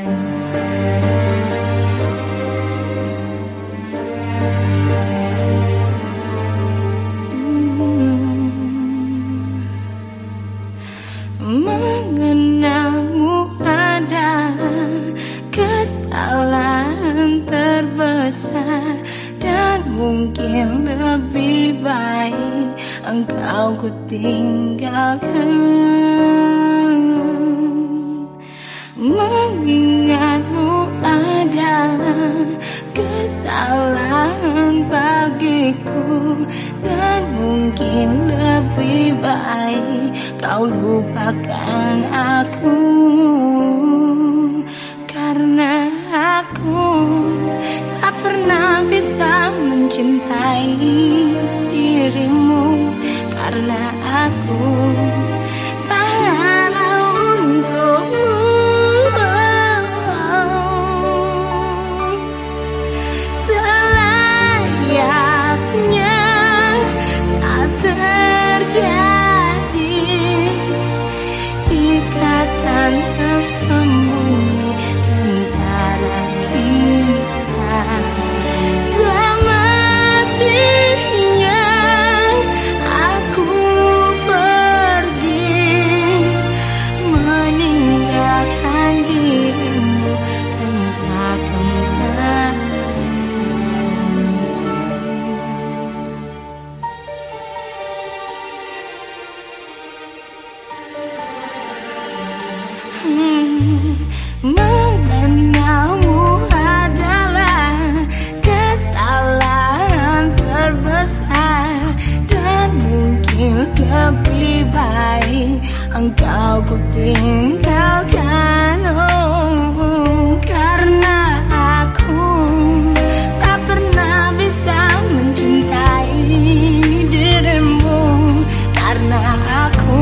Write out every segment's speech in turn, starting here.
Mengenalmu adalah kesalahan terbesar, dan mungkin lebih baik engkau ku tinggalkan. Mengingatmu adalah kesalahan bagiku, dan mungkin lebih baik kau lupakan aku. Karena aku tak pernah bisa mencintai dirimu, karena aku tak halal untukmu. Selayaknya tak terjadi ikatan tersembunyi antara kita. Semestinya aku pergi meninggalkan dirimu dan tak kembali. Mengenalmu adalah kesalahan terbesar, dan mungkin lebih baik engkau ku tinggalkan. Oh, karena aku tak pernah bisa mencintai dirimu, karena aku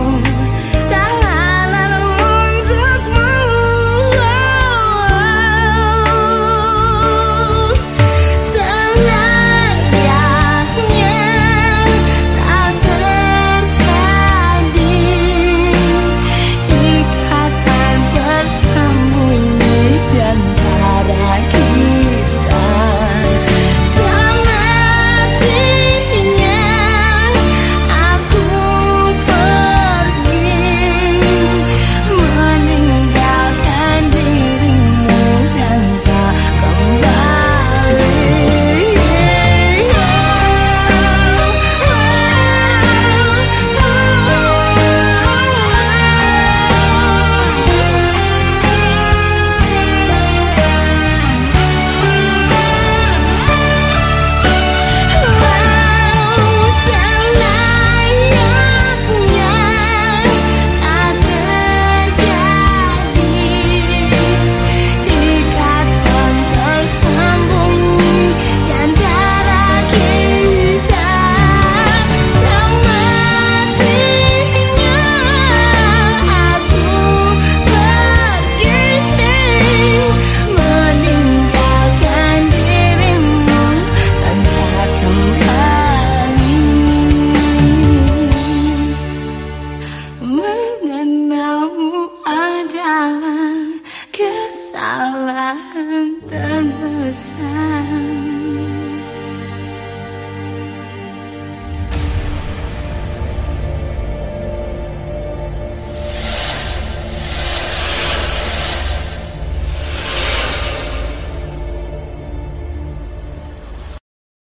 mengenalmu adalah kesalahan terbesar.